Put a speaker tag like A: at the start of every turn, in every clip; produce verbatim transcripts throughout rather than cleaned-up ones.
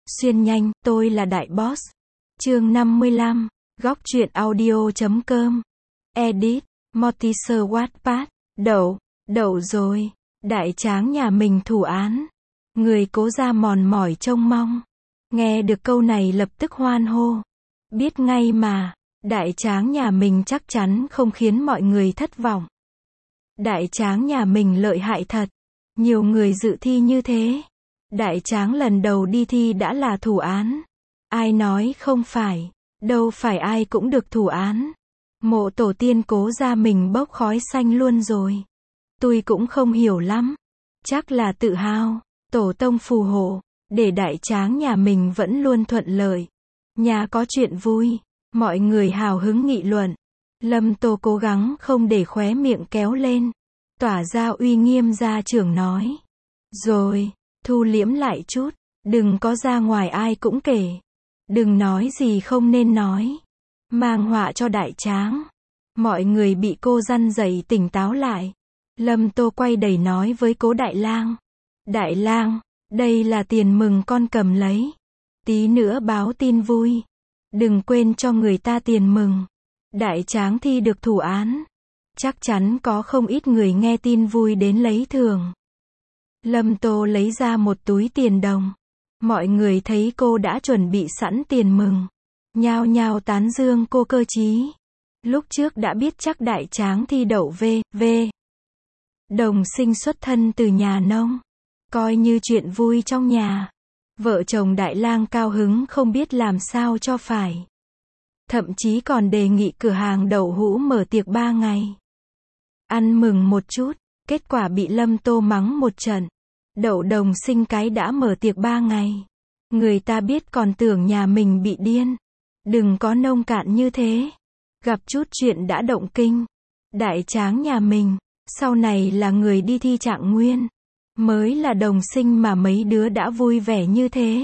A: Xuyên nhanh, tôi là Đại Boss. Chương năm mươi lăm, góc truyện audio chấm com. Edit, Mortimer Wattpad. Đậu, đậu rồi. Đại tráng nhà mình thủ án. Người Cố Gia mòn mỏi trông mong. Nghe được câu này lập tức hoan hô. Biết ngay mà, đại tráng nhà mình chắc chắn không khiến mọi người thất vọng. Đại tráng nhà mình lợi hại thật. Nhiều người dự thi như thế. Đại tráng lần đầu đi thi đã là thủ án. Ai nói không phải, đâu phải ai cũng được thủ án. Mộ tổ tiên Cố Gia mình bốc khói xanh luôn rồi. Tôi cũng không hiểu lắm. Chắc là tự hào, tổ tông phù hộ, để đại tráng nhà mình vẫn luôn thuận lợi. Nhà có chuyện vui, mọi người hào hứng nghị luận. Lâm Tô cố gắng không để khóe miệng kéo lên. Tỏa ra uy nghiêm gia trưởng nói. Rồi, thu liễm lại chút, đừng có ra ngoài ai cũng kể. Đừng nói gì không nên nói. Mang họa cho đại tráng. Mọi người bị cô răn dạy tỉnh táo lại. Lâm Tô quay đầy nói với Cố Đại Lang. Đại Lang, đây là tiền mừng con cầm lấy. Tí nữa báo tin vui. Đừng quên cho người ta tiền mừng. Đại tráng thi được thủ án. Chắc chắn có không ít người nghe tin vui đến lấy thưởng. Lâm Tô lấy ra một túi tiền đồng. Mọi người thấy cô đã chuẩn bị sẵn tiền mừng. Nhao nhao tán dương cô cơ trí. Lúc trước đã biết chắc đại tráng thi đậu V, V. Đồng sinh xuất thân từ nhà nông. Coi như chuyện vui trong nhà. Vợ chồng Đại Lang cao hứng không biết làm sao cho phải. Thậm chí còn đề nghị cửa hàng đậu hũ mở tiệc ba ngày. Ăn mừng một chút, kết quả bị Lâm Tô mắng một trận. Đậu đồng sinh cái đã mở tiệc ba ngày. Người ta biết còn tưởng nhà mình bị điên. Đừng có nông cạn như thế. Gặp chút chuyện đã động kinh. Đại tráng nhà mình, sau này là người đi thi trạng nguyên. Mới là đồng sinh mà mấy đứa đã vui vẻ như thế.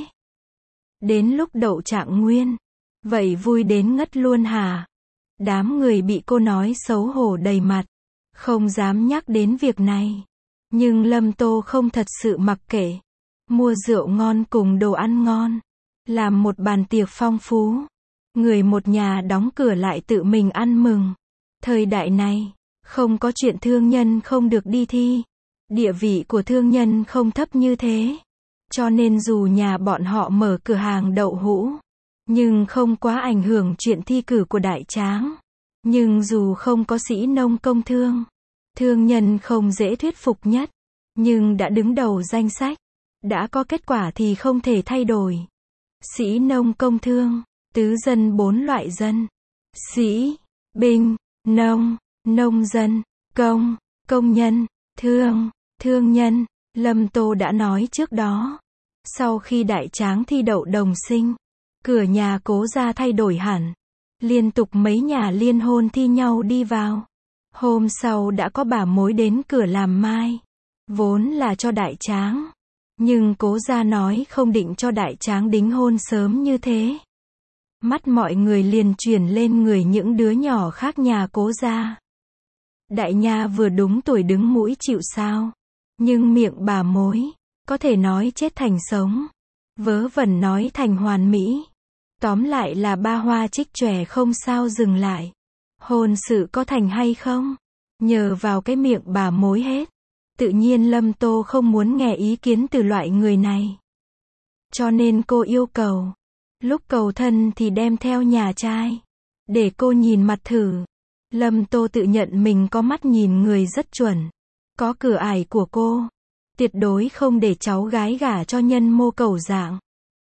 A: Đến lúc đậu trạng nguyên, vậy vui đến ngất luôn hả? Đám người bị cô nói xấu hổ đầy mặt. Không dám nhắc đến việc này. Nhưng Lâm Tô không thật sự mặc kệ. Mua rượu ngon cùng đồ ăn ngon. Làm một bàn tiệc phong phú. Người một nhà đóng cửa lại tự mình ăn mừng. Thời đại này, không có chuyện thương nhân không được đi thi. Địa vị của thương nhân không thấp như thế. Cho nên dù nhà bọn họ mở cửa hàng đậu hũ, nhưng không quá ảnh hưởng chuyện thi cử của đại tráng. Nhưng dù không có sĩ nông công thương, thương nhân không dễ thuyết phục nhất. Nhưng đã đứng đầu danh sách. Đã có kết quả thì không thể thay đổi. Sĩ nông công thương, tứ dân bốn loại dân. Sĩ, binh, nông, nông dân, công, công nhân, thương, thương nhân. Lâm Tô đã nói trước đó. Sau khi đại tráng thi đậu đồng sinh, cửa nhà Cố Gia thay đổi hẳn. Liên tục mấy nhà liên hôn thi nhau đi vào. Hôm sau đã có bà mối đến cửa làm mai. Vốn là cho đại tráng. Nhưng Cố Gia nói không định cho đại tráng đính hôn sớm như thế. Mắt mọi người liền chuyển lên người những đứa nhỏ khác nhà Cố Gia. Đại nha vừa đúng tuổi đứng mũi chịu sao. Nhưng miệng bà mối, có thể nói chết thành sống. Vớ vẩn nói thành hoàn mỹ. Tóm lại là ba hoa trích chòe không sao dừng lại. Hôn sự có thành hay không? Nhờ vào cái miệng bà mối hết. Tự nhiên Lâm Tô không muốn nghe ý kiến từ loại người này. Cho nên cô yêu cầu. Lúc cầu thân thì đem theo nhà trai. Để cô nhìn mặt thử. Lâm Tô tự nhận mình có mắt nhìn người rất chuẩn. Có cửa ải của cô. Tuyệt đối không để cháu gái gả cho nhân mô cầu dạng.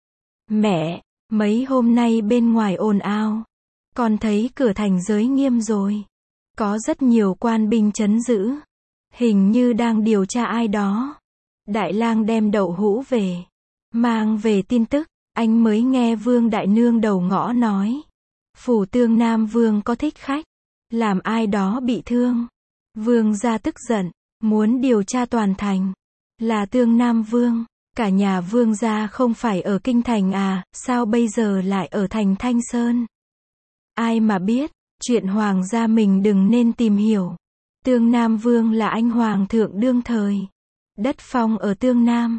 A: Mẹ, mấy hôm nay bên ngoài ồn ào. Con thấy cửa thành giới nghiêm rồi. Có rất nhiều quan binh trấn giữ. Hình như đang điều tra ai đó. Đại Lang đem đậu hũ về. Mang về tin tức. Anh mới nghe Vương Đại Nương đầu ngõ nói. Phủ Tương Nam Vương có thích khách. Làm ai đó bị thương. Vương gia tức giận. Muốn điều tra toàn thành. Là Tương Nam Vương. Cả nhà Vương gia không phải ở Kinh Thành à. Sao bây giờ lại ở thành Thanh Sơn? Ai mà biết. Chuyện hoàng gia mình đừng nên tìm hiểu. Tương Nam Vương là anh hoàng thượng đương thời. Đất phong ở Tương Nam.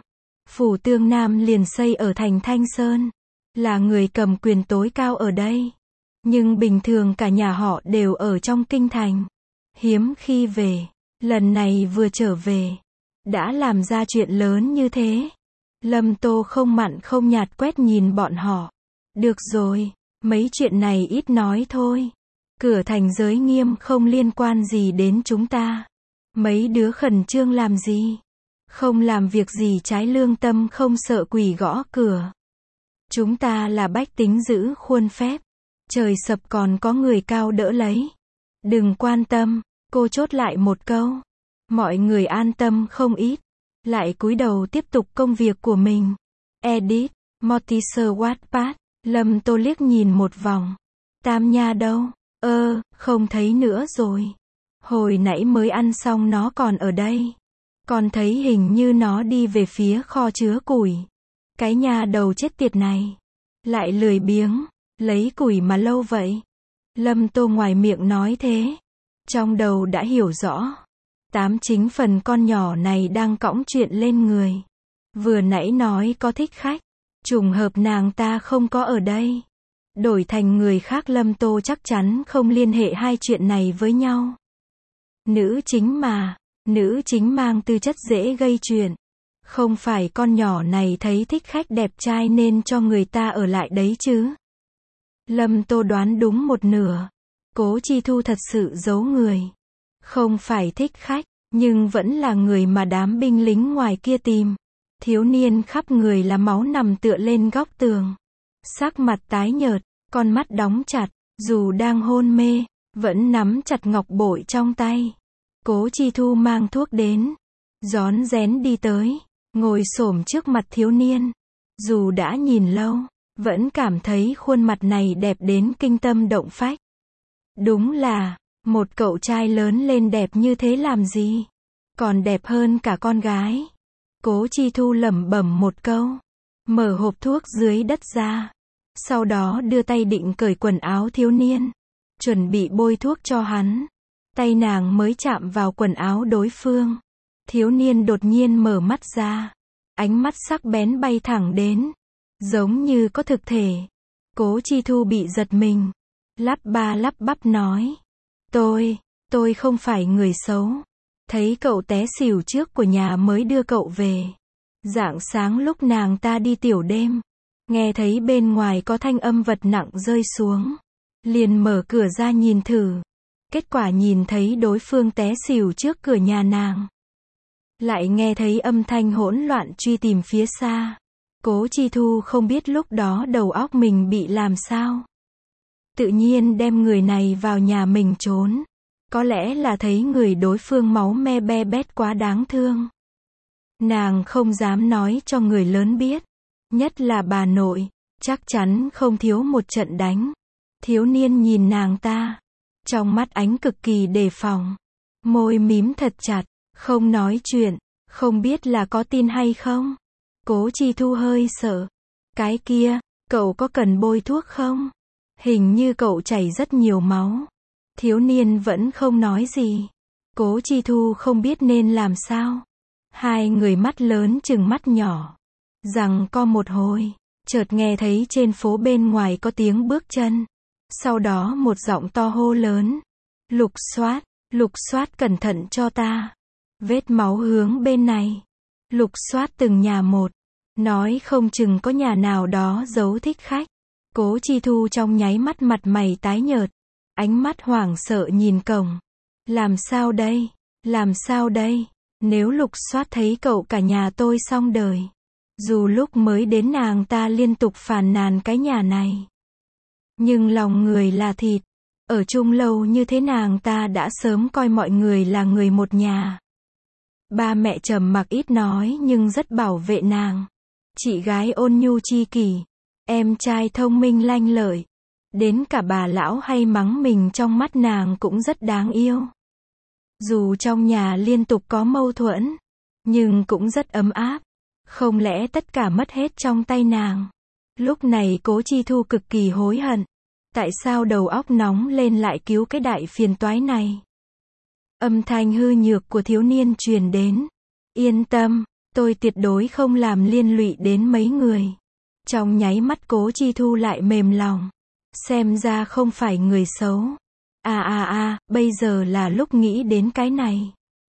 A: Phủ Tương Nam liền xây ở thành Thanh Sơn. Là người cầm quyền tối cao ở đây. Nhưng bình thường cả nhà họ đều ở trong kinh thành. Hiếm khi về. Lần này vừa trở về. Đã làm ra chuyện lớn như thế. Lâm Tô không mặn không nhạt quét nhìn bọn họ. Được rồi, mấy chuyện này ít nói thôi. Cửa thành giới nghiêm không liên quan gì đến chúng ta. Mấy đứa khẩn trương làm gì? Không làm việc gì trái lương tâm không sợ quỷ gõ cửa. Chúng ta là bách tính giữ khuôn phép. Trời sập còn có người cao đỡ lấy. Đừng quan tâm, cô chốt lại một câu. Mọi người an tâm không ít. Lại cúi đầu tiếp tục công việc của mình. Edit, Mortimer Wattpad. Lâm Tô liếc nhìn một vòng. Tam Nha đâu? Ơ, không thấy nữa rồi. Hồi nãy mới ăn xong nó còn ở đây. Còn thấy hình như nó đi về phía kho chứa củi. Cái nhà đầu chết tiệt này. Lại lười biếng. Lấy củi mà lâu vậy. Lâm Tô ngoài miệng nói thế. Trong đầu đã hiểu rõ. Tám chính phần con nhỏ này đang cõng chuyện lên người. Vừa nãy nói có thích khách. Trùng hợp nàng ta không có ở đây. Đổi thành người khác Lâm Tô chắc chắn không liên hệ hai chuyện này với nhau. Nữ chính mà. Nữ chính mang tư chất dễ gây chuyện. Không phải con nhỏ này thấy thích khách đẹp trai nên cho người ta ở lại đấy chứ. Lâm Tô đoán đúng một nửa. Cố Chi Thu thật sự giấu người. Không phải thích khách, nhưng vẫn là người mà đám binh lính ngoài kia tìm. Thiếu niên khắp người là máu nằm tựa lên góc tường. Sắc mặt tái nhợt, con mắt đóng chặt, dù đang hôn mê, vẫn nắm chặt ngọc bội trong tay. Cố Chi Thu mang thuốc đến, rón rén đi tới, ngồi xổm trước mặt thiếu niên. Dù đã nhìn lâu, vẫn cảm thấy khuôn mặt này đẹp đến kinh tâm động phách. Đúng là, một cậu trai lớn lên đẹp như thế làm gì? Còn đẹp hơn cả con gái. Cố Chi Thu lẩm bẩm một câu, mở hộp thuốc dưới đất ra. Sau đó đưa tay định cởi quần áo thiếu niên, chuẩn bị bôi thuốc cho hắn. Tay nàng mới chạm vào quần áo đối phương. Thiếu niên đột nhiên mở mắt ra. Ánh mắt sắc bén bay thẳng đến. Giống như có thực thể. Cố Chi Thu bị giật mình. Lắp ba lắp bắp nói. Tôi, tôi không phải người xấu. Thấy cậu té xỉu trước của nhà mới đưa cậu về. Rạng sáng lúc nàng ta đi tiểu đêm. Nghe thấy bên ngoài có thanh âm vật nặng rơi xuống. Liền mở cửa ra nhìn thử. Kết quả nhìn thấy đối phương té xỉu trước cửa nhà nàng. Lại nghe thấy âm thanh hỗn loạn truy tìm phía xa. Cố Chi Thu không biết lúc đó đầu óc mình bị làm sao. Tự nhiên đem người này vào nhà mình trốn. Có lẽ là thấy người đối phương máu me be bét quá đáng thương. Nàng không dám nói cho người lớn biết. Nhất là bà nội. Chắc chắn không thiếu một trận đánh. Thiếu niên nhìn nàng ta. Trong mắt ánh cực kỳ đề phòng. Môi mím thật chặt. Không nói chuyện. Không biết là có tin hay không. Cố Chi Thu hơi sợ. Cái kia, cậu có cần bôi thuốc không? Hình như cậu chảy rất nhiều máu. Thiếu niên vẫn không nói gì. Cố Chi Thu không biết nên làm sao. Hai người mắt lớn chừng mắt nhỏ. Rằng co một hồi, chợt nghe thấy trên phố bên ngoài có tiếng bước chân. Sau đó một giọng to hô lớn. Lục soát, lục soát cẩn thận cho ta. Vết máu hướng bên này. Lục soát từng nhà một. Nói không chừng có nhà nào đó giấu thích khách. Cố Chi Thu trong nháy mắt mặt mày tái nhợt. Ánh mắt hoảng sợ nhìn cổng. Làm sao đây? Làm sao đây? Nếu lục soát thấy cậu cả nhà tôi xong đời. Dù lúc mới đến nàng ta liên tục phàn nàn cái nhà này. Nhưng lòng người là thịt. Ở chung lâu như thế nàng ta đã sớm coi mọi người là người một nhà. Ba mẹ trầm mặc ít nói nhưng rất bảo vệ nàng. Chị gái ôn nhu chi kỷ. Em trai thông minh lanh lợi. Đến cả bà lão hay mắng mình trong mắt nàng cũng rất đáng yêu. Dù trong nhà liên tục có mâu thuẫn, nhưng cũng rất ấm áp. Không lẽ tất cả mất hết trong tay nàng? Lúc này Cố Chi Thu cực kỳ hối hận. Tại sao đầu óc nóng lên lại cứu cái đại phiền toái này? Âm thanh hư nhược của thiếu niên truyền đến. Yên tâm, Tôi tuyệt đối không làm liên lụy đến mấy người. Trong nháy mắt Cố Chi Thu lại mềm lòng. Xem ra không phải người xấu. À à à, bây giờ là lúc nghĩ đến cái này.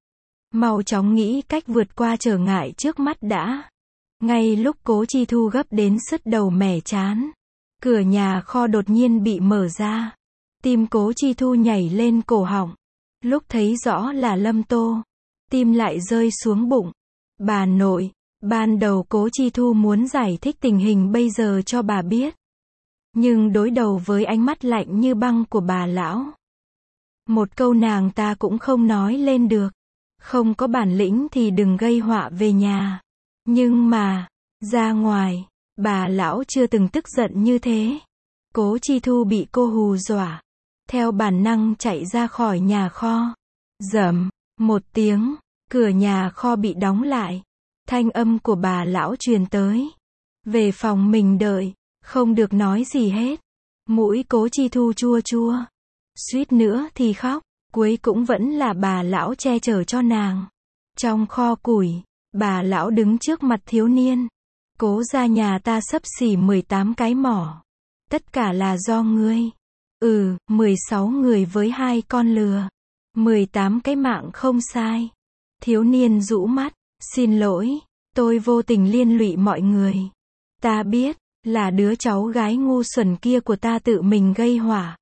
A: Mau chóng nghĩ cách vượt qua trở ngại trước mắt đã. Ngay lúc Cố Chi Thu gấp đến sứt đầu mẻ trán, cửa nhà kho đột nhiên bị mở ra. Tim Cố Chi Thu nhảy lên cổ họng. Lúc thấy rõ là Lâm Tô, tim lại rơi xuống bụng. Bà nội, ban đầu Cố Chi Thu muốn giải thích tình hình bây giờ cho bà biết. Nhưng đối đầu với ánh mắt lạnh như băng của bà lão, một câu nàng ta cũng không nói lên được. Không có bản lĩnh thì đừng gây họa về nhà. Nhưng mà, ra ngoài, bà lão chưa từng tức giận như thế. Cố Chi Thu bị cô hù dọa, theo bản năng chạy ra khỏi nhà kho. Rầm, một tiếng, cửa nhà kho bị đóng lại. Thanh âm của bà lão truyền tới. Về phòng mình đợi, không được nói gì hết. Mũi Cố Chi Thu chua chua, suýt nữa thì khóc. Cuối cũng vẫn là bà lão che chở cho nàng. Trong kho củi, bà lão đứng trước mặt thiếu niên. Cố gia nhà ta xấp xỉ mười tám cái mỏ. Tất cả là do ngươi. Ừ, mười sáu người với hai con lừa. mười tám cái mạng không sai. Thiếu niên rũ mắt. Xin lỗi, tôi vô tình liên lụy mọi người. Ta biết, là đứa cháu gái ngu xuẩn kia của ta tự mình gây họa.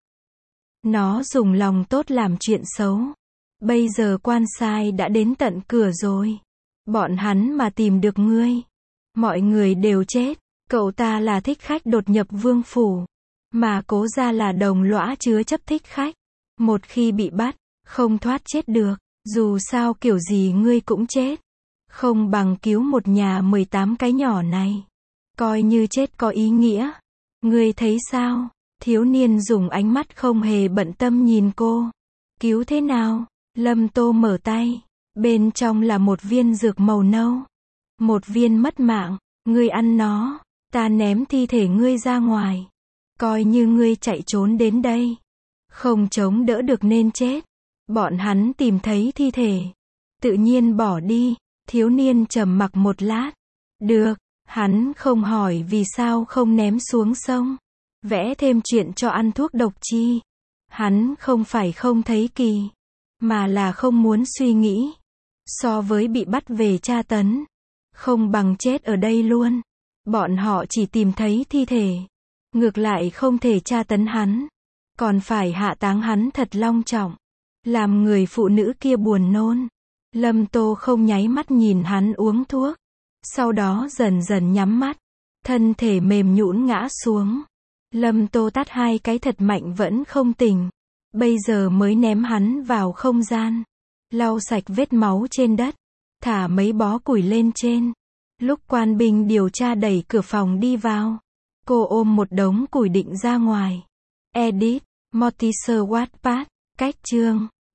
A: Nó dùng lòng tốt làm chuyện xấu. Bây giờ quan sai đã đến tận cửa rồi. Bọn hắn mà tìm được ngươi, mọi người đều chết. Cậu ta là thích khách đột nhập vương phủ, mà Cố gia là đồng lõa chứa chấp thích khách. Một khi bị bắt, không thoát chết được. Dù sao kiểu gì ngươi cũng chết. Không bằng cứu một nhà mười tám cái nhỏ này. Coi như chết có ý nghĩa. Ngươi thấy sao? Thiếu niên dùng ánh mắt không hề bận tâm nhìn cô. Cứu thế nào? Lâm Tô mở tay. Bên trong là một viên dược màu nâu. Một viên mất mạng. Ngươi ăn nó. Ta ném thi thể ngươi ra ngoài. Coi như ngươi chạy trốn đến đây. Không chống đỡ được nên chết. Bọn hắn tìm thấy thi thể, tự nhiên bỏ đi. Thiếu niên trầm mặc một lát. Được. Hắn không hỏi vì sao không ném xuống sông. Vẽ thêm chuyện cho ăn thuốc độc chi. Hắn không phải không thấy kỳ, mà là không muốn suy nghĩ. So với bị bắt về tra tấn, không bằng chết ở đây luôn. Bọn họ chỉ tìm thấy thi thể, ngược lại không thể tra tấn hắn, còn phải hạ táng hắn thật long trọng, làm người phụ nữ kia buồn nôn. Lâm Tô không nháy mắt nhìn hắn uống thuốc, sau đó dần dần nhắm mắt, thân thể mềm nhũn ngã xuống. Lâm Tô tát hai cái thật mạnh vẫn không tỉnh. Bây giờ mới ném hắn vào không gian. Lau sạch vết máu trên đất. Thả mấy bó củi lên trên. Lúc quan binh điều tra đẩy cửa phòng đi vào, cô ôm một đống củi định ra ngoài. Edit, Motiser Wattpad, cách chương.